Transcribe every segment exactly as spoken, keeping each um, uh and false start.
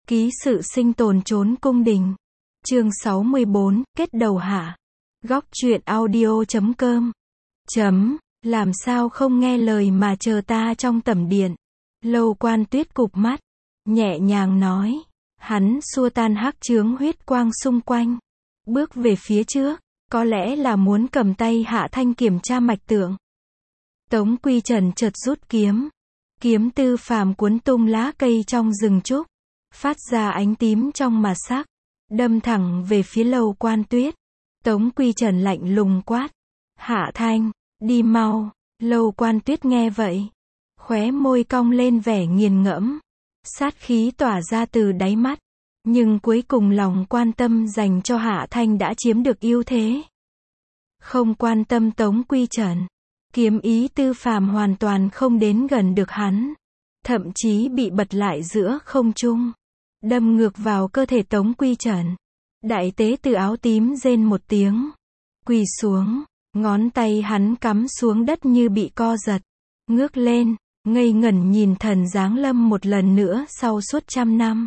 Ký sự sinh tồn trốn cung đình. Chương sáu mươi bốn, kết đầu hạ. Góc truyện audio chấm com. Chấm, làm sao không nghe lời mà chờ ta trong tẩm điện. Lâu Quan Tuyết cụp mắt, nhẹ nhàng nói. Hắn xua tan hắc chướng huyết quang xung quanh. Bước về phía trước, có lẽ là muốn cầm tay Hạ Thanh kiểm tra mạch tượng. Tống Quy Trần chợt rút kiếm. Kiếm tư phàm cuốn tung lá cây trong rừng trúc, phát ra ánh tím trong mà sắc, đâm thẳng về phía Lâu Quan Tuyết. Tống Quy Trần lạnh lùng quát. Hạ Thanh, đi mau. Lâu Quan Tuyết nghe vậy, khóe môi cong lên vẻ nghiền ngẫm. Sát khí tỏa ra từ đáy mắt. Nhưng cuối cùng lòng quan tâm dành cho Hạ Thanh đã chiếm được ưu thế. Không quan tâm Tống Quy Trần, kiếm ý tư phàm hoàn toàn không đến gần được hắn. Thậm chí bị bật lại giữa không trung, đâm ngược vào cơ thể Tống Quy Trần. Đại tế từ áo tím rên một tiếng, quỳ xuống, ngón tay hắn cắm xuống đất như bị co giật. Ngước lên, ngây ngẩn nhìn thần giáng lâm một lần nữa sau suốt trăm năm.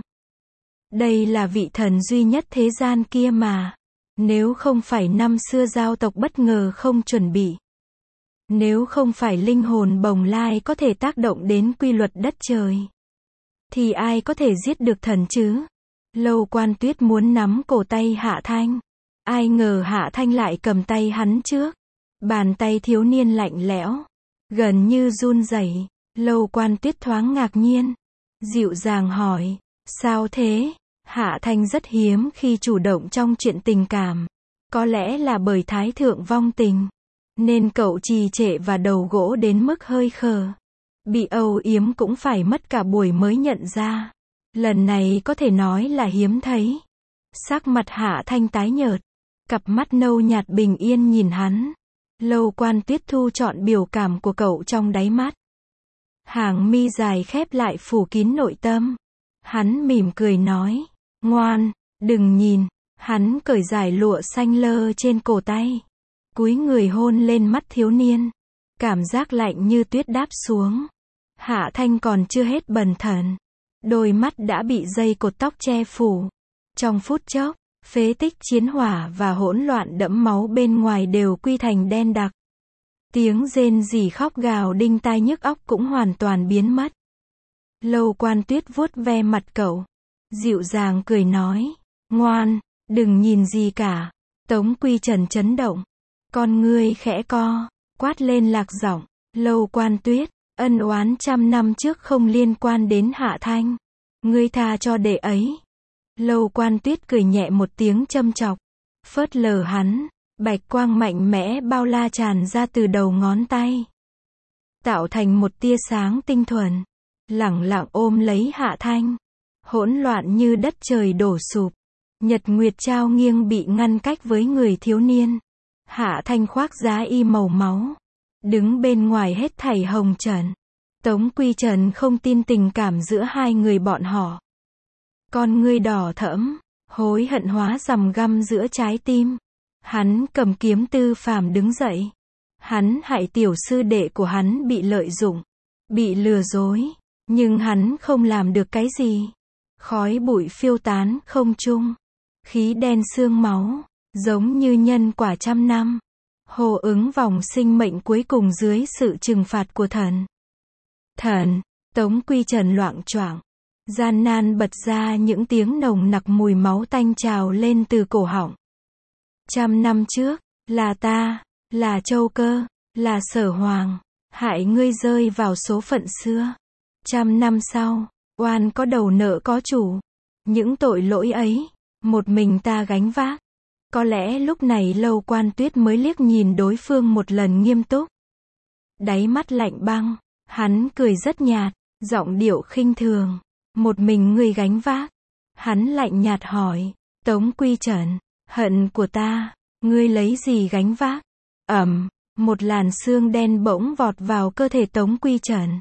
Đây là vị thần duy nhất thế gian kia mà. Nếu không phải năm xưa giao tộc bất ngờ không chuẩn bị, nếu không phải linh hồn bồng lai có thể tác động đến quy luật đất trời, thì ai có thể giết được thần chứ? Lâu Quan Tuyết muốn nắm cổ tay Hạ Thanh. Ai ngờ Hạ Thanh lại cầm tay hắn trước. Bàn tay thiếu niên lạnh lẽo, gần như run rẩy. Lâu Quan Tuyết thoáng ngạc nhiên, dịu dàng hỏi, sao thế? Hạ Thanh rất hiếm khi chủ động trong chuyện tình cảm. Có lẽ là bởi thái thượng vong tình, nên cậu trì trệ và đầu gỗ đến mức hơi khờ. Bị âu yếm cũng phải mất cả buổi mới nhận ra. Lần này có thể nói là hiếm thấy. Sắc mặt Hạ Thanh tái nhợt, cặp mắt nâu nhạt bình yên nhìn hắn. Lâu Quan Tuyết thu trọn biểu cảm của cậu trong đáy mắt. Hàng mi dài khép lại phủ kín nội tâm. Hắn mỉm cười nói, ngoan, đừng nhìn. Hắn cởi giải lụa xanh lơ trên cổ tay, cúi người hôn lên mắt thiếu niên. Cảm giác lạnh như tuyết đáp xuống. Hạ Thanh còn chưa hết bần thần, đôi mắt đã bị dây cột tóc che phủ. Trong phút chốc, phế tích chiến hỏa và hỗn loạn đẫm máu bên ngoài đều quy thành đen đặc. Tiếng rên rỉ khóc gào đinh tai nhức óc cũng hoàn toàn biến mất. Lâu Quan Tuyết vuốt ve mặt cậu, dịu dàng cười nói, ngoan, đừng nhìn gì cả. Tống Quy Trần chấn động, con ngươi khẽ co, quát lên lạc giọng. Lâu Quan Tuyết, ân oán trăm năm trước không liên quan đến Hạ Thanh, ngươi tha cho đệ ấy. Lâu Quan Tuyết cười nhẹ một tiếng châm chọc, phớt lờ hắn. Bạch quang mạnh mẽ bao la tràn ra từ đầu ngón tay, tạo thành một tia sáng tinh thuần, lẳng lặng ôm lấy Hạ Thanh. Hỗn loạn như đất trời đổ sụp, nhật nguyệt trao nghiêng bị ngăn cách với người thiếu niên. Hạ Thanh khoác giá y màu máu, đứng bên ngoài hết thảy hồng trần. Tống Quy Trần không tin tình cảm giữa hai người bọn họ. Con ngươi đỏ thẫm, hối hận hóa rằm găm giữa trái tim. Hắn cầm kiếm tư phàm đứng dậy. Hắn hại tiểu sư đệ của hắn bị lợi dụng, bị lừa dối, nhưng hắn không làm được cái gì. Khói bụi phiêu tán không trung, khí đen xương máu, giống như nhân quả trăm năm, hô ứng vòng sinh mệnh cuối cùng dưới sự trừng phạt của thần. Thần, Tống Quy Trần loạng choạng, gian nan bật ra những tiếng nồng nặc mùi máu tanh trào lên từ cổ họng. Trăm năm trước, là ta, là Châu Cơ, là Sở Hoàng, hại ngươi rơi vào số phận xưa. Trăm năm sau, oan có đầu nợ có chủ. Những tội lỗi ấy, một mình ta gánh vác. Có lẽ lúc này Lâu Quan Tuyết mới liếc nhìn đối phương một lần nghiêm túc. Đáy mắt lạnh băng, hắn cười rất nhạt, giọng điệu khinh thường. Một mình ngươi gánh vác. Hắn lạnh nhạt hỏi, Tống Quy Trần, hận của ta, ngươi lấy gì gánh vác? Ầm, một làn xương đen bỗng vọt vào cơ thể Tống Quy Trần,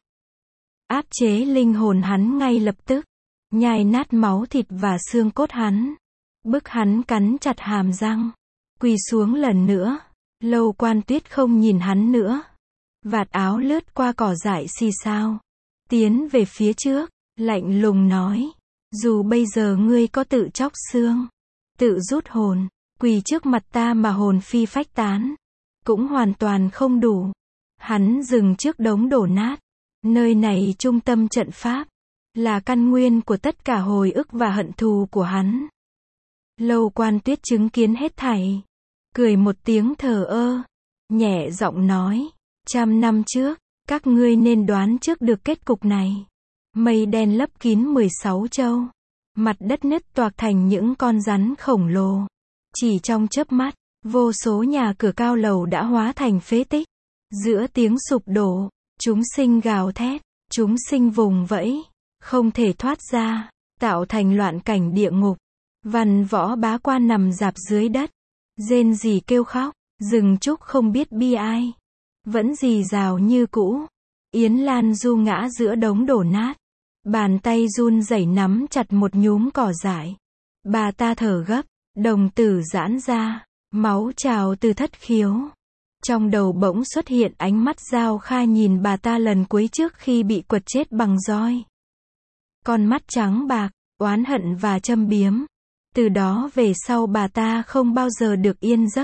áp chế linh hồn hắn ngay lập tức, nhai nát máu thịt và xương cốt hắn, bức hắn cắn chặt hàm răng, quỳ xuống lần nữa. Lâu Quan Tuyết không nhìn hắn nữa, vạt áo lướt qua cỏ dại xì xao, tiến về phía trước, lạnh lùng nói, Dù bây giờ ngươi có tự chóc xương, tự rút hồn, quỳ trước mặt ta mà hồn phi phách tán, cũng hoàn toàn không đủ. Hắn dừng trước đống đổ nát. Nơi này trung tâm trận pháp, là căn nguyên của tất cả hồi ức và hận thù của hắn. Lâu Quan Tuyết chứng kiến hết thảy, cười một tiếng thờ ơ, nhẹ giọng nói, trăm năm trước, các ngươi nên đoán trước được kết cục này. Mây đen lấp kín mười sáu châu, mặt đất nứt toạc thành những con rắn khổng lồ. Chỉ trong chớp mắt, vô số nhà cửa cao lầu đã hóa thành phế tích. Giữa tiếng sụp đổ, chúng sinh gào thét, chúng sinh vùng vẫy, không thể thoát ra, tạo thành loạn cảnh địa ngục. Văn Võ bá quan nằm rạp dưới đất, rên rỉ kêu khóc, rừng trúc không biết bi ai, vẫn rì rào như cũ. Yến Lan Du ngã giữa đống đổ nát, bàn tay run rẩy nắm chặt một nhúm cỏ dại. Bà ta thở gấp, đồng tử giãn ra, máu trào từ thất khiếu. Trong đầu bỗng xuất hiện ánh mắt Giao Kha nhìn bà ta lần cuối trước khi bị quật chết bằng roi. Con mắt trắng bạc, oán hận và châm biếm. Từ đó về sau bà ta không bao giờ được yên giấc.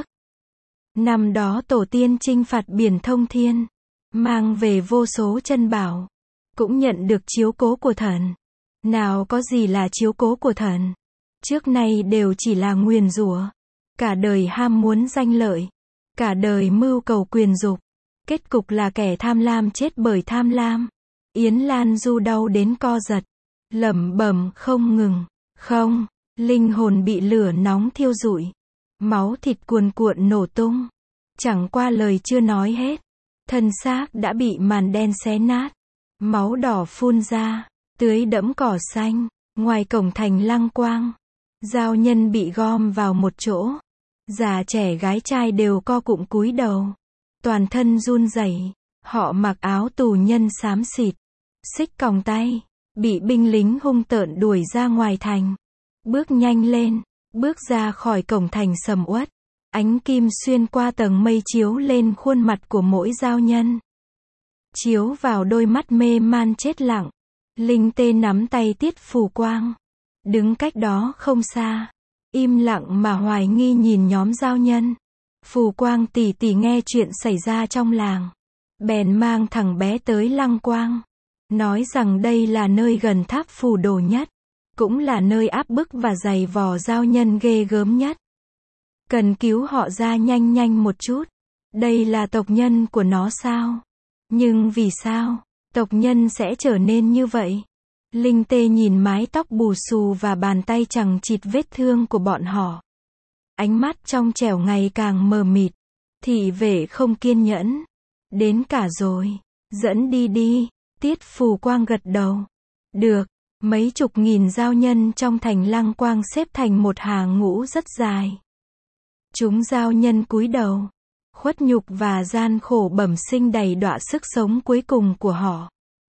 Năm đó tổ tiên chinh phạt biển thông thiên, mang về vô số chân bảo, cũng nhận được chiếu cố của thần. Nào có gì là chiếu cố của thần, trước nay đều chỉ là nguyền rủa. Cả đời ham muốn danh lợi, cả đời mưu cầu quyền dục, kết cục là kẻ tham lam chết bởi tham lam. Yến Lan Du đau đến co giật, lẩm bẩm không ngừng, không, linh hồn bị lửa nóng thiêu rụi, máu thịt cuồn cuộn nổ tung. Chẳng qua lời chưa nói hết, thân xác đã bị màn đen xé nát, máu đỏ phun ra, tưới đẫm cỏ xanh. Ngoài cổng thành Lăng Quang, giao nhân bị gom vào một chỗ. Già trẻ gái trai đều co cụm cúi đầu, toàn thân run rẩy. Họ mặc áo tù nhân xám xịt, xích còng tay, bị binh lính hung tợn đuổi ra ngoài thành. Bước nhanh lên, bước ra khỏi cổng thành sầm uất. Ánh kim xuyên qua tầng mây chiếu lên khuôn mặt của mỗi giao nhân, chiếu vào đôi mắt mê man chết lặng. Linh Tê nắm tay Tiết Phù Quang, đứng cách đó không xa, im lặng mà hoài nghi nhìn nhóm giao nhân. Phù Quang tỷ tỷ nghe chuyện xảy ra trong làng, bèn mang thằng bé tới Lăng Quang, nói rằng đây là nơi gần tháp phù đồ nhất, cũng là nơi áp bức và giày vò giao nhân ghê gớm nhất. Cần cứu họ ra nhanh nhanh một chút. Đây là tộc nhân của nó sao? Nhưng vì sao tộc nhân sẽ trở nên như vậy? Linh Tê nhìn mái tóc bù xù và bàn tay chằng chịt vết thương của bọn họ. Ánh mắt trong trẻo ngày càng mờ mịt. Thị vệ không kiên nhẫn. Đến cả rồi. Dẫn đi đi. Tiết Phù Quang gật đầu. Được. Mấy chục nghìn giao nhân trong thành Lăng Quang xếp thành một hàng ngũ rất dài. Chúng giao nhân cúi đầu. Khuất nhục và gian khổ bẩm sinh đầy đọa sức sống cuối cùng của họ.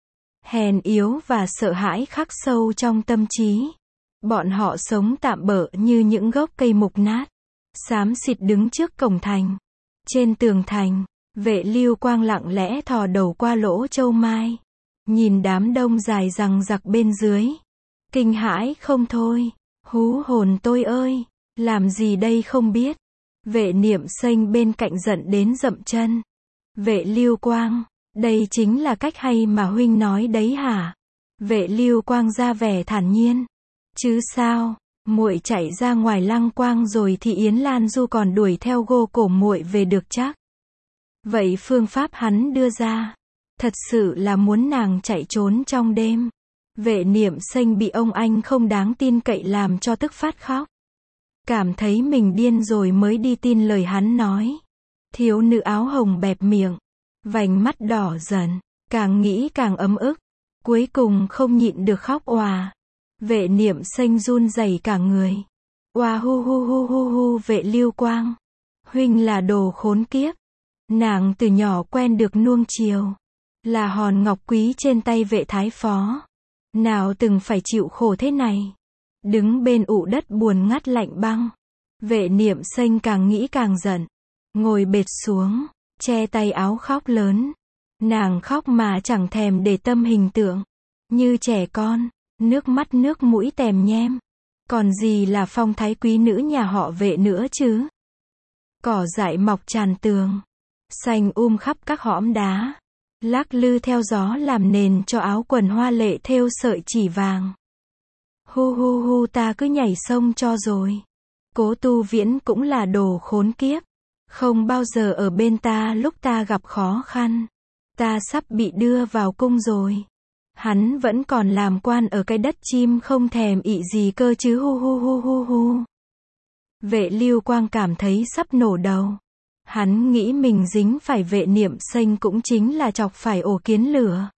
Hèn yếu và sợ hãi khắc sâu trong tâm trí. Bọn họ sống tạm bợ như những gốc cây mục nát, xám xịt đứng trước cổng thành. Trên tường thành, Vệ Lưu Quang lặng lẽ thò đầu qua lỗ châu mai, nhìn đám đông dài dằng dặc bên dưới, kinh hãi không thôi. Hú hồn tôi ơi, làm gì đây không biết. Vệ Niệm Xanh bên cạnh giận đến dậm chân. Vệ Lưu Quang, đây chính là cách hay mà huynh nói đấy hả? Vệ Lưu Quang ra vẻ thản nhiên. Chứ sao, muội chạy ra ngoài Lăng Quang rồi thì Yến Lan Du còn đuổi theo gô cổ muội về được chắc. Vậy phương pháp hắn đưa ra, thật sự là muốn nàng chạy trốn trong đêm. Vệ Niệm Xanh bị ông anh không đáng tin cậy làm cho tức phát khóc. Cảm thấy mình điên rồi mới đi tin lời hắn nói. Thiếu nữ áo hồng bẹp miệng, vành mắt đỏ dần, càng nghĩ càng ấm ức, cuối cùng không nhịn được khóc òa. Vệ Niệm Xanh run rẩy cả người. Oa hu hu hu hu hu. Vệ Lưu Quang, huynh là đồ khốn kiếp. Nàng từ nhỏ quen được nuông chiều, là hòn ngọc quý trên tay Vệ Thái Phó, nào từng phải chịu khổ thế này. Đứng bên ụ đất buồn ngắt lạnh băng. Vệ Niệm Xanh càng nghĩ càng giận, ngồi bệt xuống, che tay áo khóc lớn. Nàng khóc mà chẳng thèm để tâm hình tượng, như trẻ con. nước mắt nước mũi tèm nhem. Còn gì là phong thái quý nữ nhà họ Vệ nữa chứ? Cỏ dại mọc tràn tường, xanh um khắp các hõm đá, lắc lư theo gió làm nền cho áo quần hoa lệ thêu sợi chỉ vàng. Hu hu hu, ta cứ nhảy sông cho rồi. Cố Tu Viễn cũng là đồ khốn kiếp, không bao giờ ở bên ta lúc ta gặp khó khăn. Ta sắp bị đưa vào cung rồi. Hắn vẫn còn làm quan ở cái đất chim không thèm ị gì cơ chứ, hu hu hu hu hu. Vệ Lưu Quang cảm thấy sắp nổ đầu. Hắn nghĩ mình dính phải Vệ Niệm Xanh cũng chính là chọc phải ổ kiến lửa.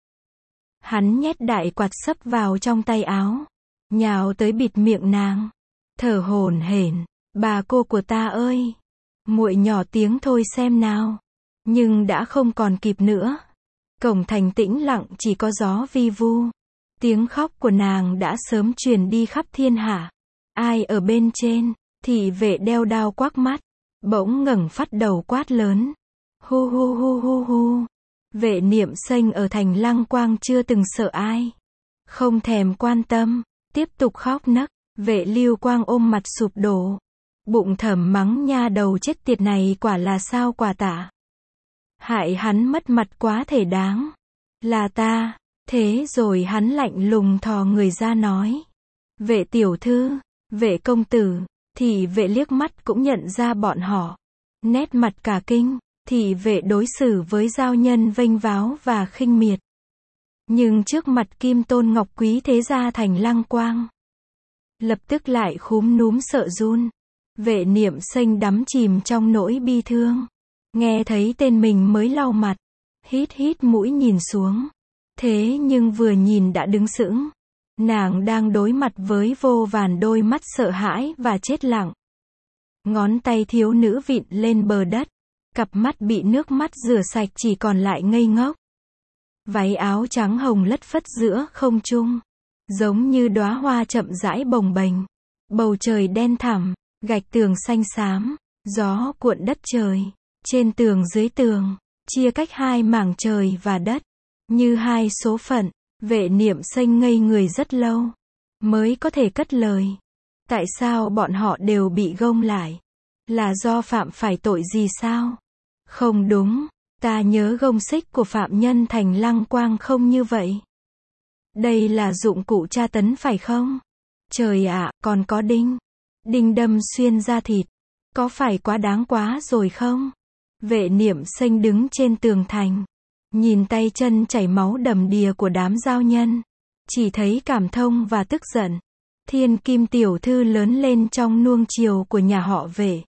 Hắn nhét đại quạt xấp vào trong tay áo, nhào tới bịt miệng nàng, thở hổn hển, bà cô của ta ơi, muội nhỏ tiếng thôi xem nào. Nhưng đã không còn kịp nữa. Cổng thành tĩnh lặng chỉ có gió vi vu. Tiếng khóc của nàng đã sớm truyền đi khắp thiên hạ. Ai ở bên trên? Thị vệ đeo đao quắc mắt, bỗng ngẩng phát đầu quát lớn. Hu hu hu hu hu. Vệ Niệm Xanh ở thành Lăng Quang chưa từng sợ ai, không thèm quan tâm, tiếp tục khóc nấc. Vệ Lưu Quang ôm mặt sụp đổ, bụng thầm mắng nha đầu chết tiệt này quả là sao quả tả. Hại hắn mất mặt quá thể đáng. Là ta. Thế rồi hắn lạnh lùng thò người ra nói. Vệ tiểu thư, Vệ công tử. Thị vệ liếc mắt cũng nhận ra bọn họ. Nét mặt cả kinh. Thị vệ đối xử với giao nhân vênh váo và khinh miệt. Nhưng trước mặt Kim Tôn Ngọc Quý thế gia thành Lăng Quang, lập tức lại khúm núm sợ run. Vệ Niệm Xanh đắm chìm trong nỗi bi thương. Nghe thấy tên mình mới lau mặt, hít hít mũi nhìn xuống. Thế nhưng vừa nhìn đã đứng sững. Nàng đang đối mặt với vô vàn đôi mắt sợ hãi và chết lặng. Ngón tay thiếu nữ vịn lên bờ đất, cặp mắt bị nước mắt rửa sạch chỉ còn lại ngây ngốc. Váy áo trắng hồng lất phất giữa không trung, giống như đóa hoa chậm rãi bồng bềnh. Bầu trời đen thẳm, gạch tường xanh xám, gió cuộn đất trời. Trên tường dưới tường, chia cách hai mảng trời và đất, như hai số phận. Vệ Niệm Xanh ngây người rất lâu, mới có thể cất lời. Tại sao bọn họ đều bị gông lại? Là do phạm phải tội gì sao? Không đúng, ta nhớ gông xích của phạm nhân thành Lăng Quang không như vậy. Đây là dụng cụ tra tấn phải không? Trời ạ, còn có đinh. Đinh đâm xuyên da thịt. Có phải quá đáng quá rồi không? Vệ Niệm Xanh đứng trên tường thành, nhìn tay chân chảy máu đầm đìa của đám giao nhân, chỉ thấy cảm thông và tức giận. Thiên Kim tiểu thư lớn lên trong nuông chiều của nhà họ Vệ,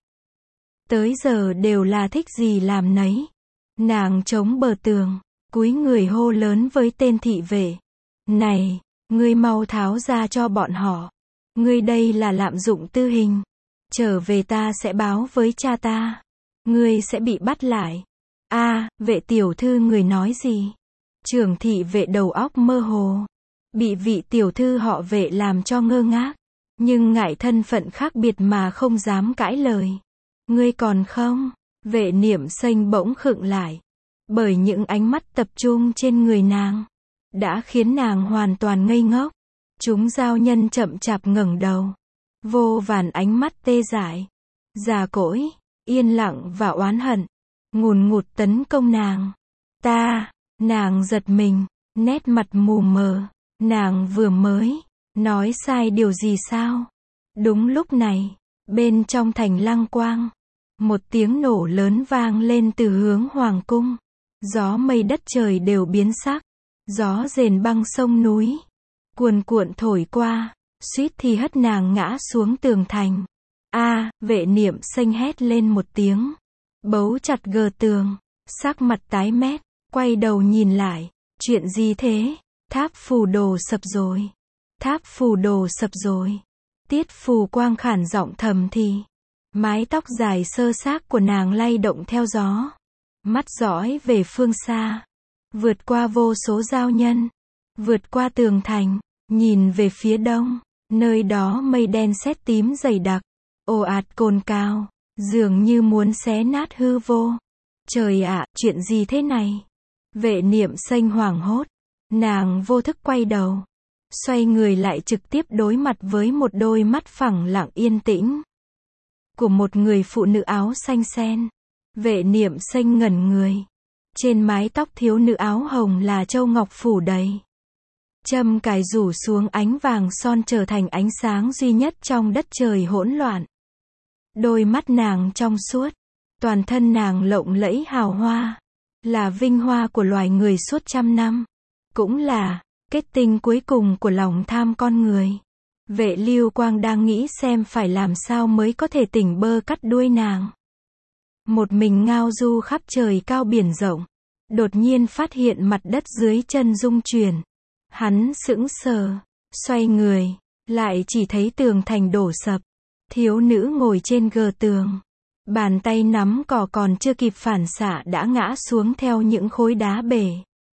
tới giờ đều là thích gì làm nấy. Nàng chống bờ tường, cúi người hô lớn với tên thị vệ. Này, ngươi mau tháo ra cho bọn họ. Ngươi đây là lạm dụng tư hình. Trở về ta sẽ báo với cha ta. Ngươi sẽ bị bắt lại. A, à, Vệ tiểu thư người nói gì? Trưởng thị vệ đầu óc mơ hồ, bị vị tiểu thư họ Vệ làm cho ngơ ngác, nhưng ngại thân phận khác biệt mà không dám cãi lời. Ngươi còn không? Vệ Niệm Xanh bỗng khựng lại, bởi những ánh mắt tập trung trên người nàng đã khiến nàng hoàn toàn ngây ngốc. Chúng giao nhân chậm chạp ngẩng đầu, vô vàn ánh mắt tê dại, già cỗi, yên lặng và oán hận, ngùn ngụt tấn công nàng. Ta, nàng giật mình, nét mặt mù mờ. Nàng vừa mới nói sai điều gì sao? Đúng lúc này, bên trong thành Lăng Quang, một tiếng nổ lớn vang lên từ hướng hoàng cung. Gió mây đất trời đều biến sắc, gió rền băng sông núi cuồn cuộn thổi qua, suýt thì hất nàng ngã xuống tường thành. A, à, Vệ Niệm Xanh hét lên một tiếng, bấu chặt gờ tường, sắc mặt tái mét, quay đầu nhìn lại. Chuyện gì thế? Tháp phù đồ sập rồi. Tháp phù đồ sập rồi. Tiết Phù Quang khản giọng thầm thì. Mái tóc dài sơ xác của nàng lay động theo gió. Mắt dõi về phương xa, vượt qua vô số giao nhân, vượt qua tường thành, nhìn về phía đông, nơi đó mây đen sét tím dày đặc, ồ ạt cồn cào, dường như muốn xé nát hư vô. Trời ạ, chuyện gì thế này? Vệ Niệm Xanh hoảng hốt, nàng vô thức quay đầu, xoay người lại trực tiếp đối mặt với một đôi mắt phẳng lặng yên tĩnh của một người phụ nữ áo xanh sen. Vệ niệm xanh ngẩn người. Trên mái tóc thiếu nữ áo hồng là châu ngọc phủ đầy. Châm cài rủ xuống ánh vàng son trở thành ánh sáng duy nhất trong đất trời hỗn loạn. Đôi mắt nàng trong suốt, toàn thân nàng lộng lẫy hào hoa, là vinh hoa của loài người suốt trăm năm, cũng là kết tinh cuối cùng của lòng tham con người. Vệ Lưu Quang đang nghĩ xem phải làm sao mới có thể tỉnh bơ cắt đuôi nàng. Một mình ngao du khắp trời cao biển rộng, đột nhiên phát hiện mặt đất dưới chân rung chuyển. Hắn sững sờ, xoay người, lại chỉ thấy tường thành đổ sập. Thiếu nữ ngồi trên gờ tường, bàn tay nắm cỏ còn chưa kịp phản xạ đã ngã xuống theo những khối đá bể.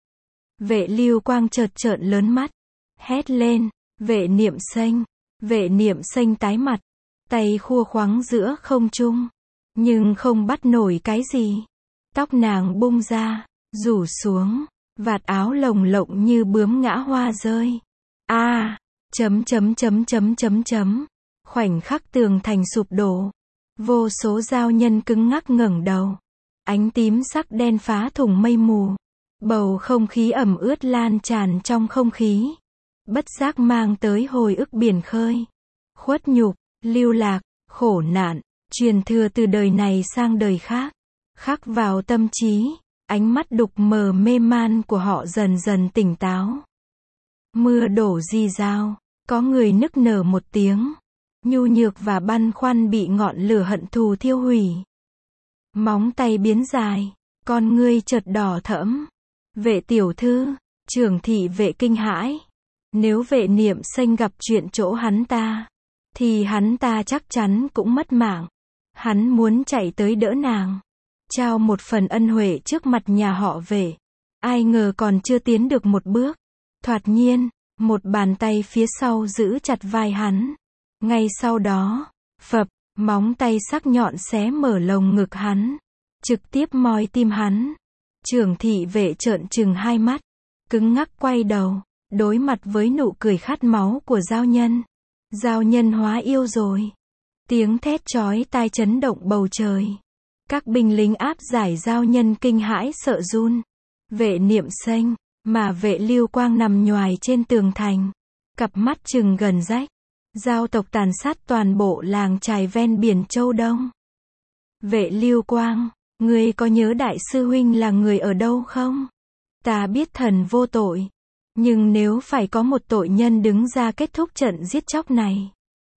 Vệ Lưu Quang chợt trợn lớn mắt, hét lên, vệ niệm xanh. Vệ niệm xanh tái mặt, tay khua khoắng giữa không trung, nhưng không bắt nổi cái gì. Tóc nàng bung ra, rủ xuống, vạt áo lồng lộng như bướm ngã hoa rơi. A, à, chấm chấm chấm chấm chấm chấm. Khoảnh khắc tường thành sụp đổ, vô số giao nhân cứng ngắc ngẩng đầu. Ánh tím sắc đen phá thủng mây mù. Bầu không khí ẩm ướt lan tràn trong không khí, bất giác mang tới hồi ức biển khơi. Khuất nhục, lưu lạc, khổ nạn, truyền thừa từ đời này sang đời khác, khắc vào tâm trí. Ánh mắt đục mờ mê man của họ dần dần tỉnh táo. Mưa đổ rì rào, có người nức nở một tiếng, nhu nhược và băn khoăn bị ngọn lửa hận thù thiêu hủy. Móng tay biến dài, con ngươi chợt đỏ thẫm. Vệ tiểu thư, trưởng thị vệ kinh hãi. Nếu vệ niệm xanh gặp chuyện chỗ hắn ta, thì hắn ta chắc chắn cũng mất mạng. Hắn muốn chạy tới đỡ nàng, trao một phần ân huệ trước mặt nhà họ Vệ. Ai ngờ còn chưa tiến được một bước, thoạt nhiên, một bàn tay phía sau giữ chặt vai hắn. Ngay sau đó, phập, móng tay sắc nhọn xé mở lồng ngực hắn, trực tiếp moi tim hắn. Trưởng thị vệ trợn trừng hai mắt, cứng ngắc quay đầu, đối mặt với nụ cười khát máu của giao nhân. Giao nhân hóa yêu rồi. Tiếng thét chói tai chấn động bầu trời. Các binh lính áp giải giao nhân kinh hãi sợ run. Vệ niệm xanh, mà vệ Lưu Quang nằm nhoài trên tường thành, cặp mắt trừng gần rách. Giao tộc tàn sát toàn bộ làng chài ven biển Châu Đông. Vệ Lưu Quang, ngươi có nhớ đại sư huynh là người ở đâu không? Ta biết thần vô tội, nhưng nếu phải có một tội nhân đứng ra kết thúc trận giết chóc này,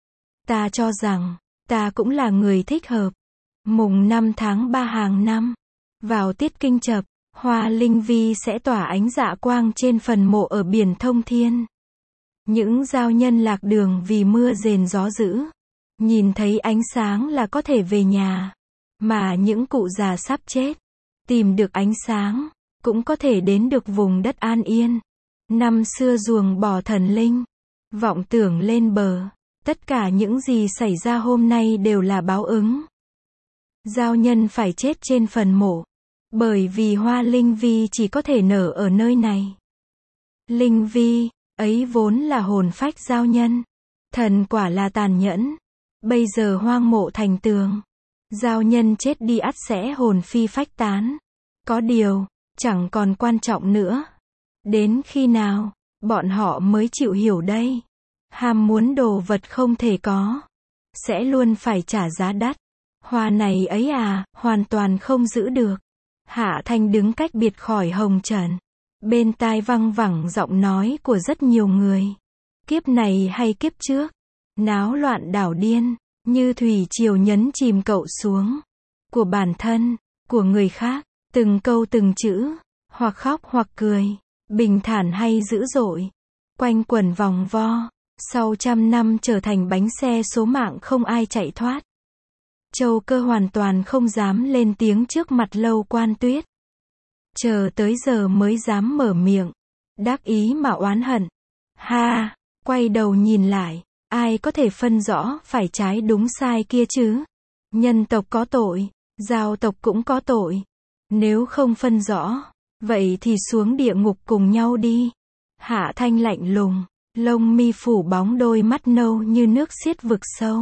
ta cho rằng, ta cũng là người thích hợp. Mùng năm tháng ba hàng năm, vào tiết kinh chập, hoa linh vi sẽ tỏa ánh dạ quang trên phần mộ ở biển Thông Thiên. Những giao nhân lạc đường vì mưa rền gió dữ, nhìn thấy ánh sáng là có thể về nhà. Mà những cụ già sắp chết, tìm được ánh sáng, cũng có thể đến được vùng đất an yên. Năm xưa ruồng bỏ thần linh, vọng tưởng lên bờ. Tất cả những gì xảy ra hôm nay đều là báo ứng. Giao nhân phải chết trên phần mộ, bởi vì hoa linh vi chỉ có thể nở ở nơi này. Linh vi, ấy vốn là hồn phách giao nhân. Thần quả là tàn nhẫn. Bây giờ hoang mộ thành tường, giao nhân chết đi ắt sẽ hồn phi phách tán. Có điều, chẳng còn quan trọng nữa. Đến khi nào, bọn họ mới chịu hiểu đây? Ham muốn đồ vật không thể có, sẽ luôn phải trả giá đắt. Hoa này ấy à, hoàn toàn không giữ được. Hạ Thanh đứng cách biệt khỏi hồng trần. Bên tai văng vẳng giọng nói của rất nhiều người. Kiếp này hay kiếp trước, náo loạn đảo điên, như thủy triều nhấn chìm cậu xuống. Của bản thân, của người khác, từng câu từng chữ, hoặc khóc hoặc cười, bình thản hay dữ dội, quanh quẩn vòng vo, sau trăm năm trở thành bánh xe số mạng không ai chạy thoát. Châu Cơ hoàn toàn không dám lên tiếng trước mặt Lâu Quan Tuyết. Chờ tới giờ mới dám mở miệng, đắc ý mà oán hận. Ha, quay đầu nhìn lại, ai có thể phân rõ phải trái đúng sai kia chứ? Nhân tộc có tội, giao tộc cũng có tội. Nếu không phân rõ, vậy thì xuống địa ngục cùng nhau đi. Hạ Thanh lạnh lùng, Lông mi phủ bóng đôi mắt nâu như nước xiết vực sâu.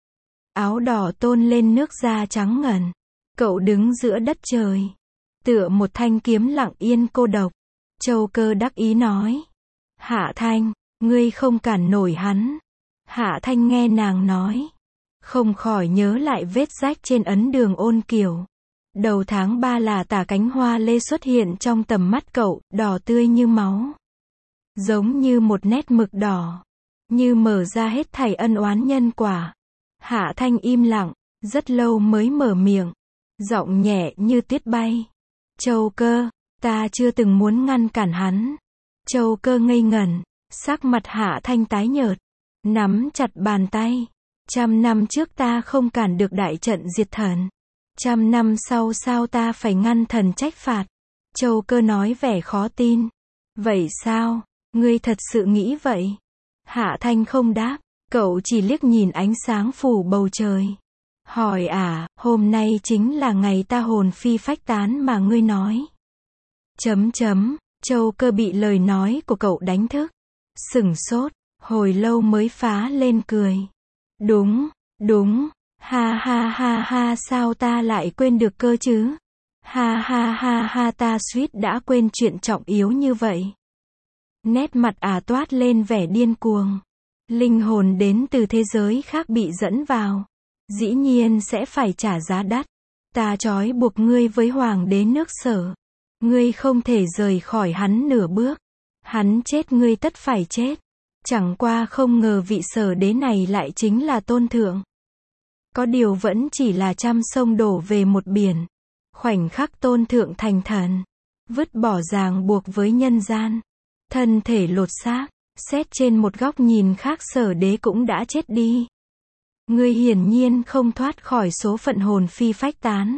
Áo đỏ tôn lên nước da trắng ngần. Cậu đứng giữa đất trời. Tựa một thanh kiếm lặng yên cô độc. Châu Cơ đắc ý nói. Hạ Thanh, ngươi không cản nổi hắn. Hạ Thanh nghe nàng nói. Không khỏi nhớ lại vết rách trên ấn đường Ôn Kiều. Đầu tháng ba là tả cánh hoa lê xuất hiện trong tầm mắt cậu, đỏ tươi như máu. Giống như một nét mực đỏ. Như mở ra hết thảy ân oán nhân quả. Hạ Thanh im lặng, rất lâu mới mở miệng. Giọng nhẹ như tuyết bay. Châu Cơ, ta chưa từng muốn ngăn cản hắn. Châu Cơ ngây ngẩn, sắc mặt Hạ Thanh tái nhợt. Nắm chặt bàn tay. Trăm năm trước ta không cản được đại trận diệt thần. Trăm năm sau sao ta phải ngăn thần trách phạt? Châu Cơ nói vẻ khó tin. Vậy sao? Ngươi thật sự nghĩ vậy? Hạ Thanh không đáp, cậu chỉ liếc nhìn ánh sáng phủ bầu trời. Hỏi à, hôm nay chính là ngày ta hồn phi phách tán mà ngươi nói. Chấm chấm, Châu Cơ bị lời nói của cậu đánh thức. Sửng sốt, hồi lâu mới phá lên cười. Đúng, đúng, ha ha ha ha sao ta lại quên được cơ chứ? Ha ha ha ha ta suýt đã quên chuyện trọng yếu như vậy. Nét mặt ả toát lên vẻ điên cuồng. Linh hồn đến từ thế giới khác bị dẫn vào. Dĩ nhiên sẽ phải trả giá đắt. Ta trói buộc ngươi với hoàng đế nước Sở. Ngươi không thể rời khỏi hắn nửa bước. Hắn chết ngươi tất phải chết. Chẳng qua không ngờ vị Sở đế này lại chính là Tôn Thượng. Có điều vẫn chỉ là trăm sông đổ về một biển. Khoảnh khắc Tôn Thượng thành thần. Vứt bỏ ràng buộc với nhân gian. Thân thể lột xác. Xét trên một góc nhìn khác Sở đế cũng đã chết đi. Ngươi hiển nhiên không thoát khỏi số phận hồn phi phách tán.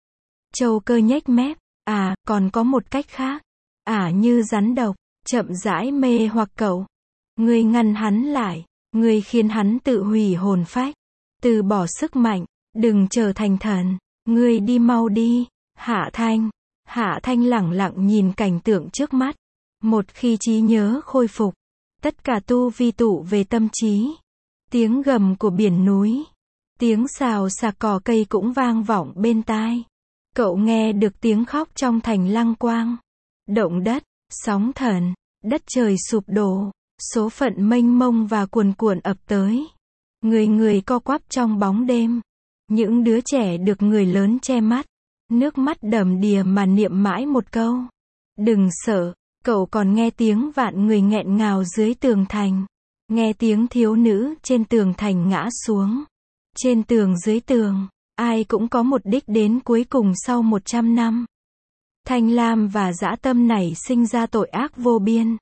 Châu Cơ nhếch mép. À, còn có một cách khác. Ả như rắn độc, chậm rãi mê hoặc cậu. Ngươi ngăn hắn lại. Ngươi khiến hắn tự hủy hồn phách. Từ bỏ sức mạnh. Đừng trở thành thần. Ngươi đi mau đi. Hạ Thanh. Hạ Thanh lẳng lặng nhìn cảnh tượng trước mắt. Một khi trí nhớ khôi phục. Tất cả tu vi tụ về tâm trí. Tiếng gầm của biển núi. Tiếng xào xạc cỏ cây cũng vang vọng bên tai. Cậu nghe được tiếng khóc trong thành Lăng Quang. Động đất, sóng thần, đất trời sụp đổ. Số phận mênh mông và cuồn cuộn ập tới. Người người co quắp trong bóng đêm. Những đứa trẻ được người lớn che mắt. Nước mắt đầm đìa mà niệm mãi một câu. Đừng sợ, cậu còn nghe tiếng vạn người nghẹn ngào dưới tường thành. Nghe tiếng thiếu nữ trên tường thành ngã xuống. Trên tường dưới tường, ai cũng có một đích đến cuối cùng sau một trăm năm. Thanh lam và dã tâm nảy sinh ra tội ác vô biên.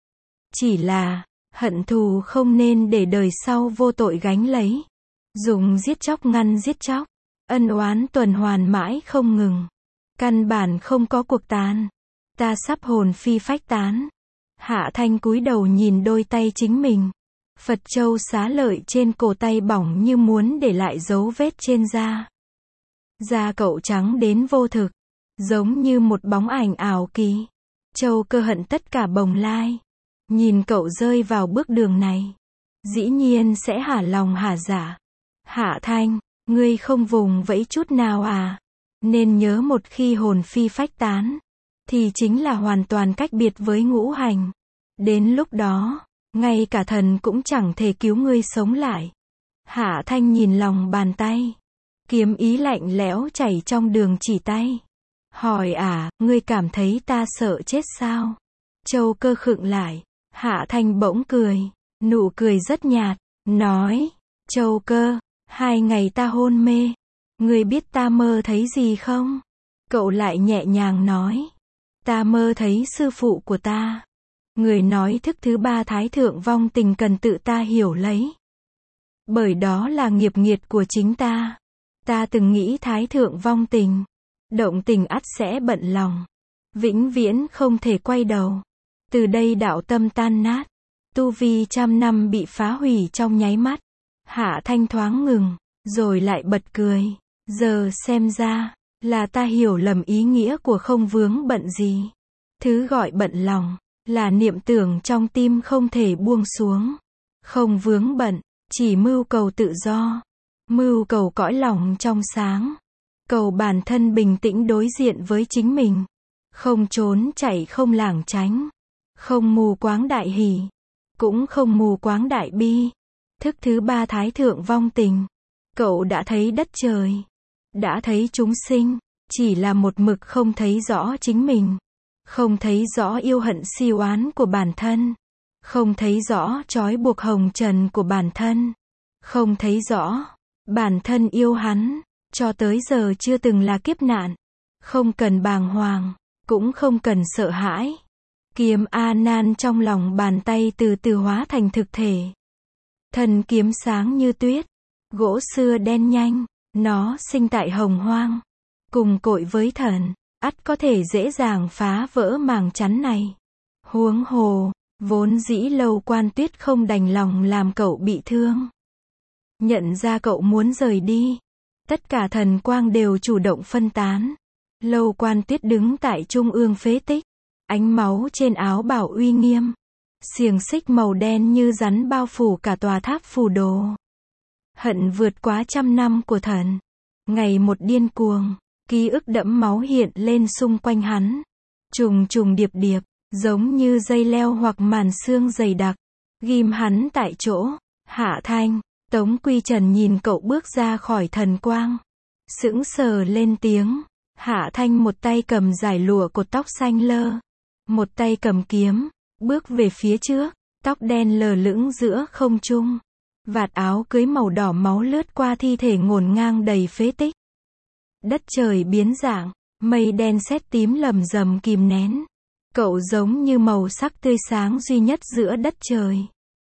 Chỉ là, hận thù không nên để đời sau vô tội gánh lấy. Dùng giết chóc ngăn giết chóc. Ân oán tuần hoàn mãi không ngừng. Căn bản không có cuộc tàn. Ta sắp hồn phi phách tán. Hạ Thanh cúi đầu nhìn đôi tay chính mình. Phật châu xá lợi trên cổ tay bỏng như muốn để lại dấu vết trên da. Da cậu trắng đến vô thực. Giống như một bóng ảnh ảo kỳ. Châu Cơ hận tất cả bồng lai. Nhìn cậu rơi vào bước đường này. Dĩ nhiên sẽ hả lòng hả dạ. Hạ Thanh, ngươi không vùng vẫy chút nào à? Nên nhớ một khi hồn phi phách tán. Thì chính là hoàn toàn cách biệt với ngũ hành. Đến lúc đó, ngay cả thần cũng chẳng thể cứu ngươi sống lại. Hạ Thanh nhìn lòng bàn tay. Kiếm ý lạnh lẽo chảy trong đường chỉ tay. Hỏi à, ngươi cảm thấy ta sợ chết sao? Châu Cơ khựng lại. Hạ Thanh bỗng cười. Nụ cười rất nhạt. Nói, Châu Cơ, hai ngày ta hôn mê. Ngươi biết ta mơ thấy gì không? Cậu lại nhẹ nhàng nói. Ta mơ thấy sư phụ của ta. Người nói thức thứ ba thái thượng vong tình cần tự ta hiểu lấy. Bởi đó là nghiệp nghiệt của chính ta. Ta từng nghĩ thái thượng vong tình. Động tình ắt sẽ bận lòng. Vĩnh viễn không thể quay đầu. Từ đây đạo tâm tan nát. Tu vi trăm năm bị phá hủy trong nháy mắt. Hạ Thanh thoáng ngừng, rồi lại bật cười. Giờ xem ra, là ta hiểu lầm ý nghĩa của không vướng bận gì. Thứ gọi bận lòng, Là niệm tưởng trong tim không thể buông xuống. Không vướng bận, chỉ mưu cầu tự do. Mưu cầu cõi lòng trong sáng. Cầu bản thân bình tĩnh đối diện với chính mình. Không trốn chạy, không lảng tránh. Không mù quáng đại hỷ. Cũng không mù quáng đại bi. Thức thứ ba thái thượng vong tình. Cậu đã thấy đất trời. Đã thấy chúng sinh. Chỉ là một mực không thấy rõ chính mình. Không thấy rõ yêu hận si oán của bản thân. Không thấy rõ trói buộc hồng trần của bản thân. Không thấy rõ bản thân yêu hắn. Cho tới giờ chưa từng là kiếp nạn. Không cần bàng hoàng. Cũng không cần sợ hãi. Kiếm A Nan trong lòng bàn tay từ từ hóa thành thực thể. Thân kiếm sáng như tuyết. Gỗ xưa đen nhanh. Nó sinh tại hồng hoang. Cùng cội với thần. Ắt có thể dễ dàng phá vỡ màng chắn này. Huống hồ, vốn dĩ Lâu Quan Tuyết không đành lòng làm cậu bị thương. Nhận ra cậu muốn rời đi. Tất cả thần quang đều chủ động phân tán. Lâu Quan Tuyết đứng tại trung ương phế tích. Ánh máu trên áo bào uy nghiêm. Xiềng xích màu đen như rắn bao phủ cả tòa tháp phù đồ. Hận vượt quá trăm năm của thần. Ngày một điên cuồng. Ký ức đẫm máu hiện lên xung quanh hắn. Trùng trùng điệp điệp. Giống như dây leo hoặc màn xương dày đặc. Ghim hắn tại chỗ. Hạ Thanh. Tống Quy Trần nhìn cậu bước ra khỏi thần quang. Sững sờ lên tiếng. Hạ Thanh một tay cầm dải lụa cột tóc xanh lơ. Một tay cầm kiếm. Bước về phía trước. Tóc đen lờ lững giữa không trung. Vạt áo cưới màu đỏ máu lướt qua thi thể ngổn ngang đầy phế tích. Đất trời biến dạng. Mây đen sét tím lầm rầm kìm nén. Cậu giống như màu sắc tươi sáng duy nhất giữa đất trời.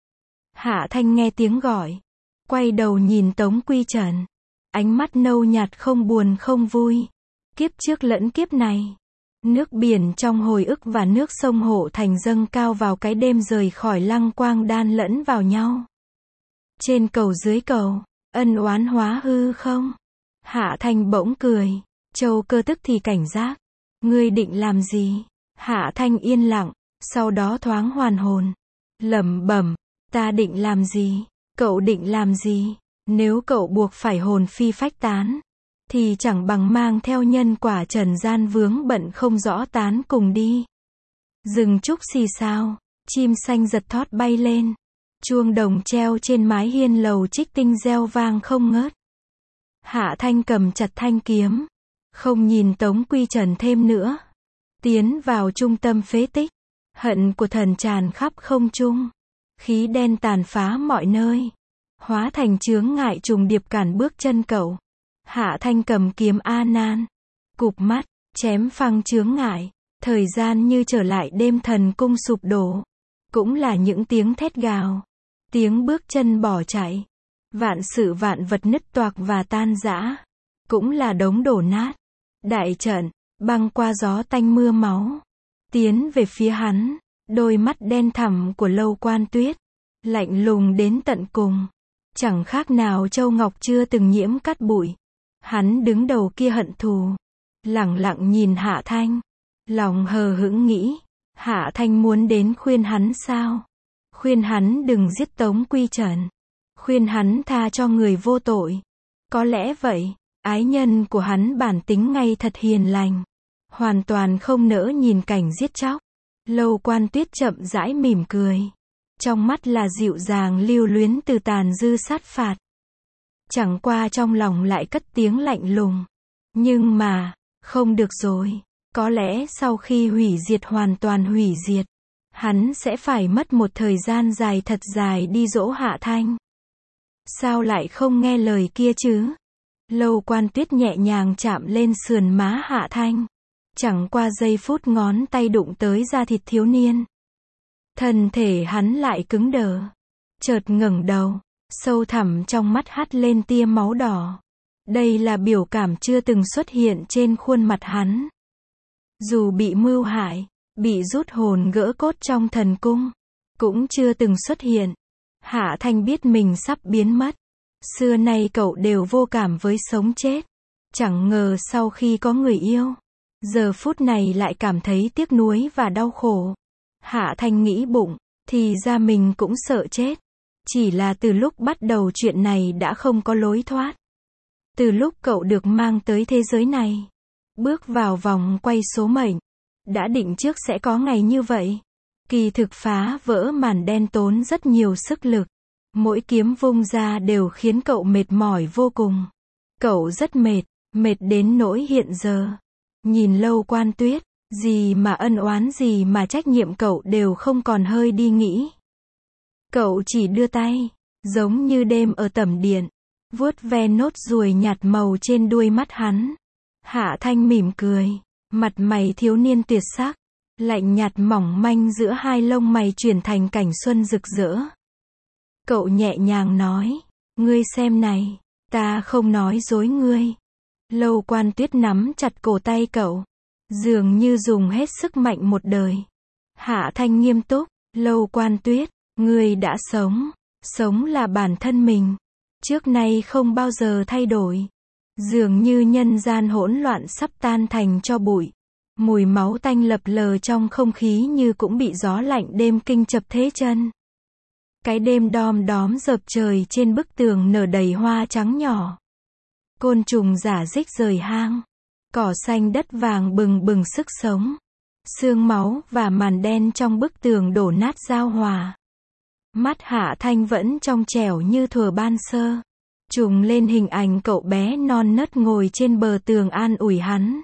Hạ Thanh nghe tiếng gọi. Quay đầu nhìn Tống Quy Trần. Ánh mắt nâu nhạt không buồn không vui. Kiếp trước lẫn kiếp này. Nước biển trong hồi ức và nước sông Hộ Thành dâng cao vào cái đêm rời khỏi Lăng Quang đan lẫn vào nhau. Trên cầu dưới cầu. Ân oán hóa hư không. Hạ Thanh bỗng cười. Châu Cơ tức thì cảnh giác. Ngươi định làm gì? Hạ Thanh yên lặng. Sau đó thoáng hoàn hồn. Lẩm bẩm. Ta định làm gì? Cậu định làm gì? Nếu cậu buộc phải hồn phi phách tán. Thì chẳng bằng mang theo nhân quả trần gian vướng bận không rõ tán cùng đi. Rừng trúc xì xào. Chim xanh giật thót bay lên. Chuông đồng treo trên mái hiên lầu trích tinh reo vang không ngớt. Hạ Thanh cầm chặt thanh kiếm. Không nhìn Tống Quy Trần thêm nữa. Tiến vào trung tâm phế tích. Hận của thần tràn khắp không trung. Khí đen tàn phá mọi nơi. Hóa thành chướng ngại trùng điệp cản bước chân cậu. Hạ Thanh cầm kiếm A Nan. Cụp mắt, chém phăng chướng ngại. Thời gian như trở lại đêm thần cung sụp đổ. Cũng là những tiếng thét gào. Tiếng bước chân bỏ chạy. Vạn sự vạn vật nứt toạc và tan rã. Cũng là đống đổ nát. Đại trận, băng qua gió tanh mưa máu. Tiến về phía hắn. Đôi mắt đen thẳm của Lâu Quan Tuyết. Lạnh lùng đến tận cùng. Chẳng khác nào châu ngọc chưa từng nhiễm cát bụi. Hắn đứng đầu kia hận thù. Lẳng lặng nhìn Hạ Thanh. Lòng hờ hững nghĩ. Hạ Thanh muốn đến khuyên hắn sao? Khuyên hắn đừng giết Tống Quy Trần. Khuyên hắn tha cho người vô tội. Có lẽ vậy. Ái nhân của hắn bản tính ngay thật hiền lành. Hoàn toàn không nỡ nhìn cảnh giết chóc. Lâu Quan Tuyết chậm rãi mỉm cười. Trong mắt là dịu dàng lưu luyến từ tàn dư sát phạt. Chẳng qua trong lòng lại cất tiếng lạnh lùng. Nhưng mà, không được rồi. Có lẽ sau khi hủy diệt hoàn toàn hủy diệt. Hắn sẽ phải mất một thời gian dài thật dài đi dỗ Hạ Thanh. Sao lại không nghe lời kia chứ? Lâu Quan Tuyết nhẹ nhàng chạm lên sườn má Hạ Thanh. Chẳng qua giây phút ngón tay đụng tới da thịt thiếu niên. Thân thể hắn lại cứng đờ. Chợt ngẩng đầu. Sâu thẳm trong mắt hắt lên tia máu đỏ. Đây là biểu cảm chưa từng xuất hiện trên khuôn mặt hắn. Dù bị mưu hại, bị rút hồn gỡ cốt trong thần cung, cũng chưa từng xuất hiện. Hạ Thanh biết mình sắp biến mất. Xưa nay cậu đều vô cảm với sống chết. Chẳng ngờ sau khi có người yêu, giờ phút này lại cảm thấy tiếc nuối và đau khổ. Hạ Thanh nghĩ bụng, thì ra mình cũng sợ chết. Chỉ là từ lúc bắt đầu chuyện này đã không có lối thoát. Từ lúc cậu được mang tới thế giới này, bước vào vòng quay số mệnh, đã định trước sẽ có ngày như vậy. Kỳ thực phá vỡ màn đen tốn rất nhiều sức lực. Mỗi kiếm vung ra đều khiến cậu mệt mỏi vô cùng. Cậu rất mệt, mệt đến nỗi hiện giờ. Nhìn Lâu Quan Tuyết, gì mà ân oán gì mà trách nhiệm cậu đều không còn hơi đi nghĩ. Cậu chỉ đưa tay, giống như đêm ở tẩm điện, vuốt ve nốt ruồi nhạt màu trên đuôi mắt hắn. Hạ Thanh mỉm cười, mặt mày thiếu niên tuyệt sắc, lạnh nhạt mỏng manh giữa hai lông mày chuyển thành cảnh xuân rực rỡ. Cậu nhẹ nhàng nói, ngươi xem này, ta không nói dối ngươi. Lâu Quan Tuyết nắm chặt cổ tay cậu, dường như dùng hết sức mạnh một đời. Hạ Thanh nghiêm túc, Lâu Quan Tuyết, ngươi đã sống, sống là bản thân mình, trước nay không bao giờ thay đổi. Dường như nhân gian hỗn loạn sắp tan thành tro bụi. Mùi máu tanh lập lờ trong không khí như cũng bị gió lạnh đêm kinh chập thế chân. Cái đêm đom đóm dợp trời trên bức tường nở đầy hoa trắng nhỏ. Côn trùng rả rích rời hang. Cỏ xanh đất vàng bừng bừng sức sống. Sương máu và màn đen trong bức tường đổ nát giao hòa. Mắt Hạ Thanh vẫn trong trẻo như thuở ban sơ. Trùng lên hình ảnh cậu bé non nớt ngồi trên bờ tường an ủi hắn.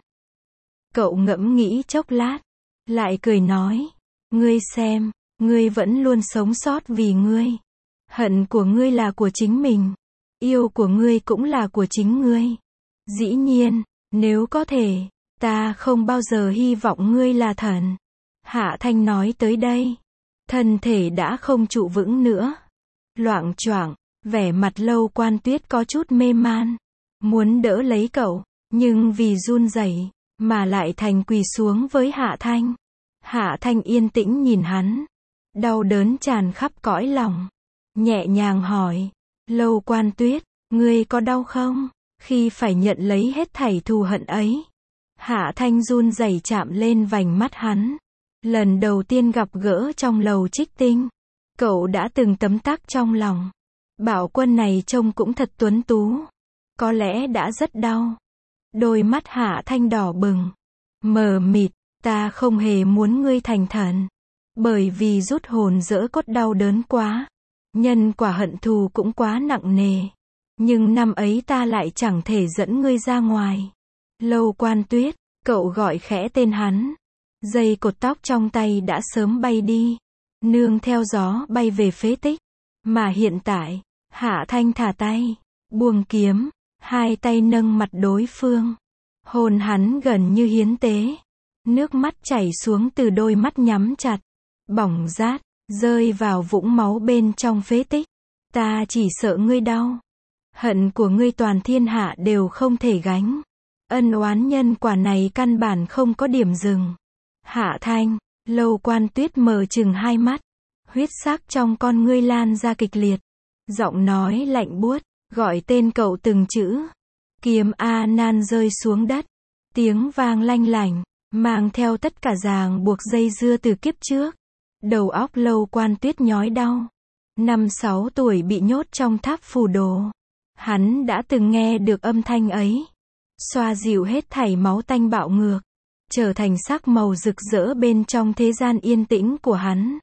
Cậu ngẫm nghĩ chốc lát, lại cười nói, ngươi xem, ngươi vẫn luôn sống sót vì ngươi. Hận của ngươi là của chính mình, yêu của ngươi cũng là của chính ngươi. Dĩ nhiên, nếu có thể, ta không bao giờ hy vọng ngươi là thần. Hạ Thanh nói tới đây, thân thể đã không trụ vững nữa. Loạng choạng, vẻ mặt Lâu Quan Tuyết có chút mê man, muốn đỡ lấy cậu, nhưng vì run rẩy mà lại thành quỳ xuống với Hạ Thanh. Hạ Thanh yên tĩnh nhìn hắn, đau đớn tràn khắp cõi lòng, nhẹ nhàng hỏi, Lâu Quan Tuyết, ngươi có đau không, khi phải nhận lấy hết thảy thù hận ấy? Hạ Thanh run rẩy chạm lên vành mắt hắn. Lần đầu tiên gặp gỡ trong lầu Trích Tinh, cậu đã từng tấm tắc trong lòng. Bảo Quân này trông cũng thật tuấn tú, có lẽ đã rất đau. Đôi mắt Hạ Thanh đỏ bừng, mờ mịt, ta không hề muốn ngươi thành thần, bởi vì rút hồn dỡ cốt đau đớn quá, nhân quả hận thù cũng quá nặng nề, nhưng năm ấy ta lại chẳng thể dẫn ngươi ra ngoài. Lâu Quan Tuyết, cậu gọi khẽ tên hắn, dây cột tóc trong tay đã sớm bay đi, nương theo gió bay về phế tích, mà hiện tại, Hạ Thanh thả tay, buông kiếm, hai tay nâng mặt đối phương, hôn hắn gần như hiến tế. Nước mắt chảy xuống từ đôi mắt nhắm chặt, bỏng rát, rơi vào vũng máu bên trong phế tích. Ta chỉ sợ ngươi đau. Hận của ngươi toàn thiên hạ đều không thể gánh. Ân oán nhân quả này căn bản không có điểm dừng. Hạ Thanh, Lâu Quan Tuyết mở chừng hai mắt, huyết sắc trong con ngươi lan ra kịch liệt. Giọng nói lạnh buốt, gọi tên cậu từng chữ. Kiếm A Nan rơi xuống đất, tiếng vang lanh lảnh, mang theo tất cả ràng buộc dây dưa từ kiếp trước. Đầu óc Lâu Quan Tuyết nhói đau. Năm sáu tuổi bị nhốt trong tháp phù đồ. Hắn đã từng nghe được âm thanh ấy, xoa dịu hết thảy máu tanh bạo ngược, trở thành sắc màu rực rỡ bên trong thế gian yên tĩnh của hắn.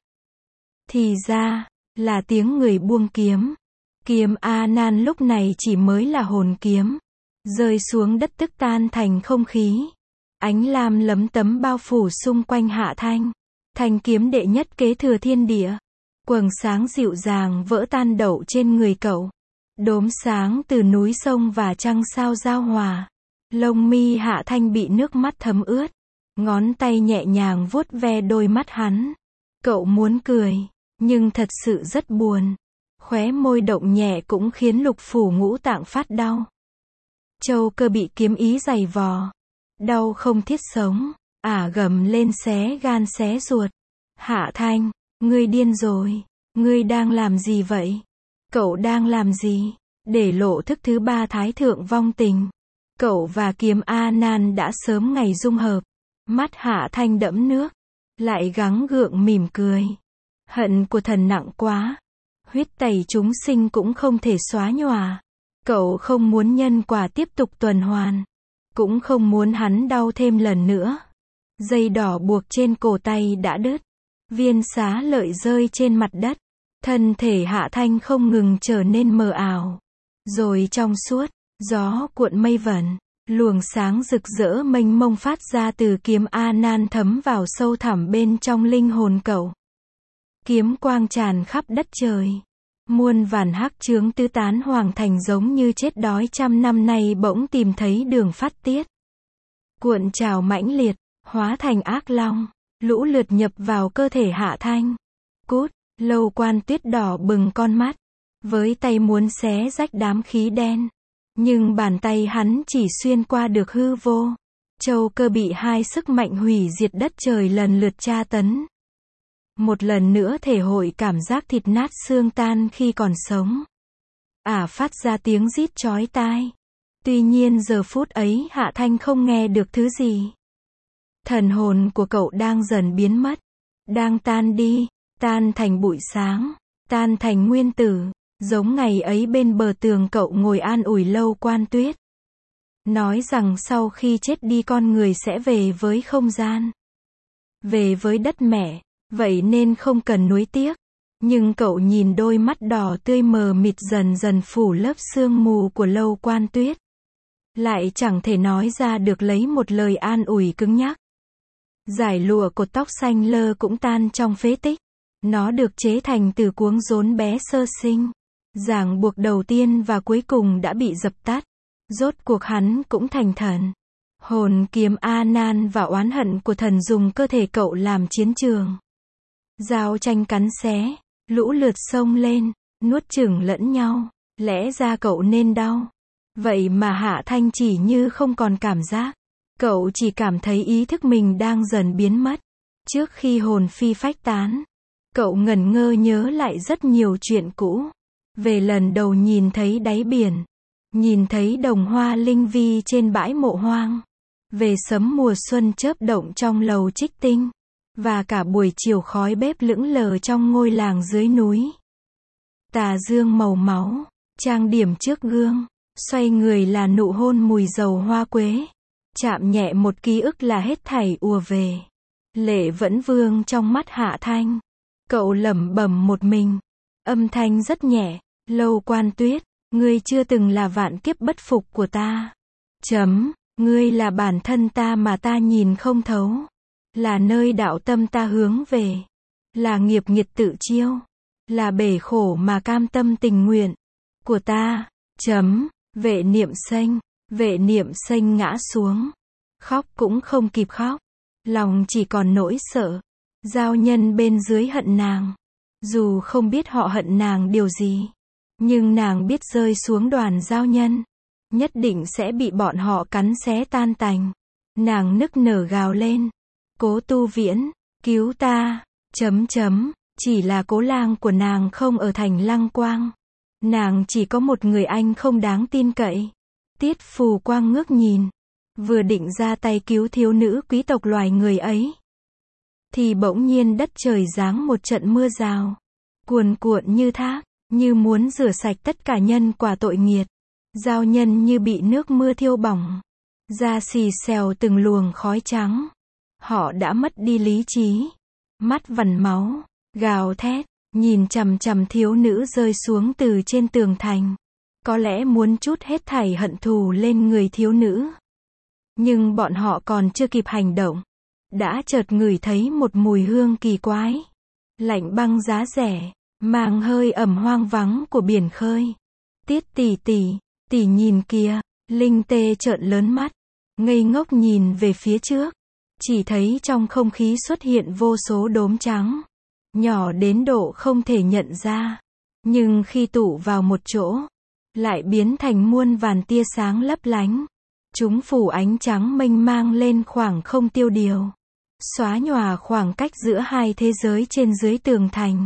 Thì ra, là tiếng người buông kiếm. Kiếm A Nan lúc này chỉ mới là hồn kiếm, rơi xuống đất tức tan thành không khí. Ánh lam lấm tấm bao phủ xung quanh Hạ Thanh. Thanh kiếm đệ nhất kế thừa thiên địa. Quầng sáng dịu dàng vỡ tan đậu trên người cậu. Đốm sáng từ núi sông và trăng sao giao hòa. Lông mi Hạ Thanh bị nước mắt thấm ướt. Ngón tay nhẹ nhàng vuốt ve đôi mắt hắn. Cậu muốn cười, nhưng thật sự rất buồn. Khóe môi động nhẹ cũng khiến lục phủ ngũ tạng phát đau. Châu cơ bị kiếm ý giày vò. Đau không thiết sống, ả gầm lên xé gan xé ruột. Hạ Thanh, ngươi điên rồi, ngươi đang làm gì vậy? Cậu đang làm gì? Để lộ thức thứ ba thái thượng vong tình. Cậu và kiếm A Nan đã sớm ngày dung hợp. Mắt Hạ Thanh đẫm nước, lại gắng gượng mỉm cười. Hận của thần nặng quá. Huyết tẩy chúng sinh cũng không thể xóa nhòa. Cậu không muốn nhân quả tiếp tục tuần hoàn. Cũng không muốn hắn đau thêm lần nữa. Dây đỏ buộc trên cổ tay đã đứt. Viên xá lợi rơi trên mặt đất. Thân thể Hạ Thanh không ngừng trở nên mờ ảo. Rồi trong suốt, gió cuộn mây vẩn. Luồng sáng rực rỡ mênh mông phát ra từ kiếm A Nan thấm vào sâu thẳm bên trong linh hồn cậu. Kiếm quang tràn khắp đất trời. Muôn vàn hắc chướng tứ tán hoàng thành giống như chết đói trăm năm nay bỗng tìm thấy đường phát tiết. Cuộn trào mãnh liệt, hóa thành ác long, lũ lượt nhập vào cơ thể Hạ Thanh. Cút, Lâu Quan Tuyết đỏ bừng con mắt, với tay muốn xé rách đám khí đen. Nhưng bàn tay hắn chỉ xuyên qua được hư vô. Châu cơ bị hai sức mạnh hủy diệt đất trời lần lượt tra tấn. Một lần nữa thể hội cảm giác thịt nát xương tan khi còn sống. Ả phát ra tiếng rít chói tai. Tuy nhiên giờ phút ấy Hạ Thanh không nghe được thứ gì. Thần hồn của cậu đang dần biến mất. Đang tan đi, tan thành bụi sáng, tan thành nguyên tử. Giống ngày ấy bên bờ tường cậu ngồi an ủi Lâu Quan Tuyết. Nói rằng sau khi chết đi con người sẽ về với không gian. Về với đất mẹ. Vậy nên không cần nuối tiếc. Nhưng cậu nhìn đôi mắt đỏ tươi mờ mịt dần dần phủ lớp sương mù của Lâu Quan Tuyết. Lại chẳng thể nói ra được lấy một lời an ủi cứng nhắc. Giải lụa cột tóc xanh lơ cũng tan trong phế tích. Nó được chế thành từ cuống rốn bé sơ sinh. Ràng buộc đầu tiên và cuối cùng đã bị dập tắt. Rốt cuộc hắn cũng thành thần. Hồn kiếm A Nan và oán hận của thần dùng cơ thể cậu làm chiến trường. Giao tranh cắn xé, lũ lượt xông lên, nuốt chửng lẫn nhau. Lẽ ra cậu nên đau. Vậy mà Hạ Thanh chỉ như không còn cảm giác. Cậu chỉ cảm thấy ý thức mình đang dần biến mất. Trước khi hồn phi phách tán, cậu ngẩn ngơ nhớ lại rất nhiều chuyện cũ. Về lần đầu nhìn thấy đáy biển. Nhìn thấy đồng hoa linh vi trên bãi mộ hoang. Về sấm mùa xuân chớp động trong lầu Trích Tinh. Và cả buổi chiều khói bếp lững lờ trong ngôi làng dưới núi. Tà dương màu máu, trang điểm trước gương. Xoay người là nụ hôn mùi dầu hoa quế. Chạm nhẹ một ký ức là hết thảy ùa về. Lệ vẫn vương trong mắt Hạ Thanh. Cậu lẩm bẩm một mình. Âm thanh rất nhẹ. Lâu Quan Tuyết, ngươi chưa từng là vạn kiếp bất phục của ta. Chấm, ngươi là bản thân ta mà ta nhìn không thấu. Là nơi đạo tâm ta hướng về. Là nghiệp nghiệt tự chiêu. Là bể khổ mà cam tâm tình nguyện. Của ta. Chấm, vệ niệm xanh. Vệ niệm xanh ngã xuống. Khóc cũng không kịp khóc. Lòng chỉ còn nỗi sợ. Giao nhân bên dưới hận nàng. Dù không biết họ hận nàng điều gì. Nhưng nàng biết rơi xuống đoàn giao nhân. Nhất định sẽ bị bọn họ cắn xé tan tành. Nàng nức nở gào lên. Cố Tu Viễn, cứu ta. Chấm chấm, chỉ là cố lang của nàng không ở thành Lăng Quang. Nàng chỉ có một người anh không đáng tin cậy. Tiết Phù Quang ngước nhìn. Vừa định ra tay cứu thiếu nữ quý tộc loài người ấy. Thì bỗng nhiên đất trời giáng một trận mưa rào. Cuồn cuộn như thác. Như muốn rửa sạch tất cả nhân quả tội nghiệt. Giao nhân như bị nước mưa thiêu bỏng. Da xì xèo từng luồng khói trắng. Họ đã mất đi lý trí. Mắt vằn máu. Gào thét. Nhìn chằm chằm thiếu nữ rơi xuống từ trên tường thành. Có lẽ muốn trút hết thảy hận thù lên người thiếu nữ. Nhưng bọn họ còn chưa kịp hành động. Đã chợt ngửi thấy một mùi hương kỳ quái. Lạnh băng giá rẻ. Mang hơi ẩm hoang vắng của biển khơi. Tiết tỷ tỷ, tỷ nhìn kìa. Linh Tê trợn lớn mắt. Ngây ngốc nhìn về phía trước. Chỉ thấy trong không khí xuất hiện vô số đốm trắng. Nhỏ đến độ không thể nhận ra. Nhưng khi tụ vào một chỗ. Lại biến thành muôn vàn tia sáng lấp lánh. Chúng phủ ánh trắng mênh mang lên khoảng không tiêu điều. Xóa nhòa khoảng cách giữa hai thế giới trên dưới tường thành.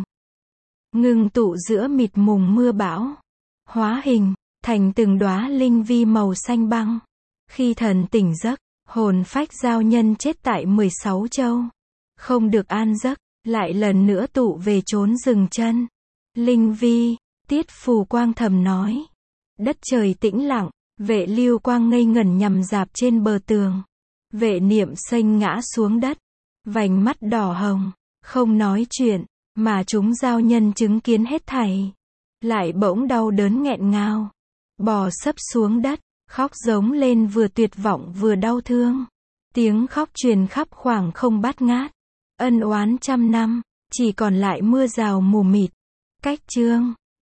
Ngưng tụ giữa mịt mùng mưa bão. Hóa hình, thành từng đóa linh vi màu xanh băng. Khi thần tỉnh giấc, hồn phách giao nhân chết tại mười sáu châu. không được an giấc, lại lần nữa tụ về trốn rừng chân. Linh Vi, Tiết Phù Quang thầm nói. Đất trời tĩnh lặng, Vệ Lưu Quang ngây ngẩn nằm dạp trên bờ tường. Vệ Niệm xênh ngã xuống đất, vành mắt đỏ hồng, không nói chuyện, mà chúng giao nhân chứng kiến hết thảy. Lại bỗng đau đớn nghẹn ngào, bò sấp xuống đất, khóc giống lên vừa tuyệt vọng vừa đau thương. Tiếng khóc truyền khắp khoảng không bát ngát. Ân oán trăm năm, chỉ còn lại mưa rào mù mịt. Cách chương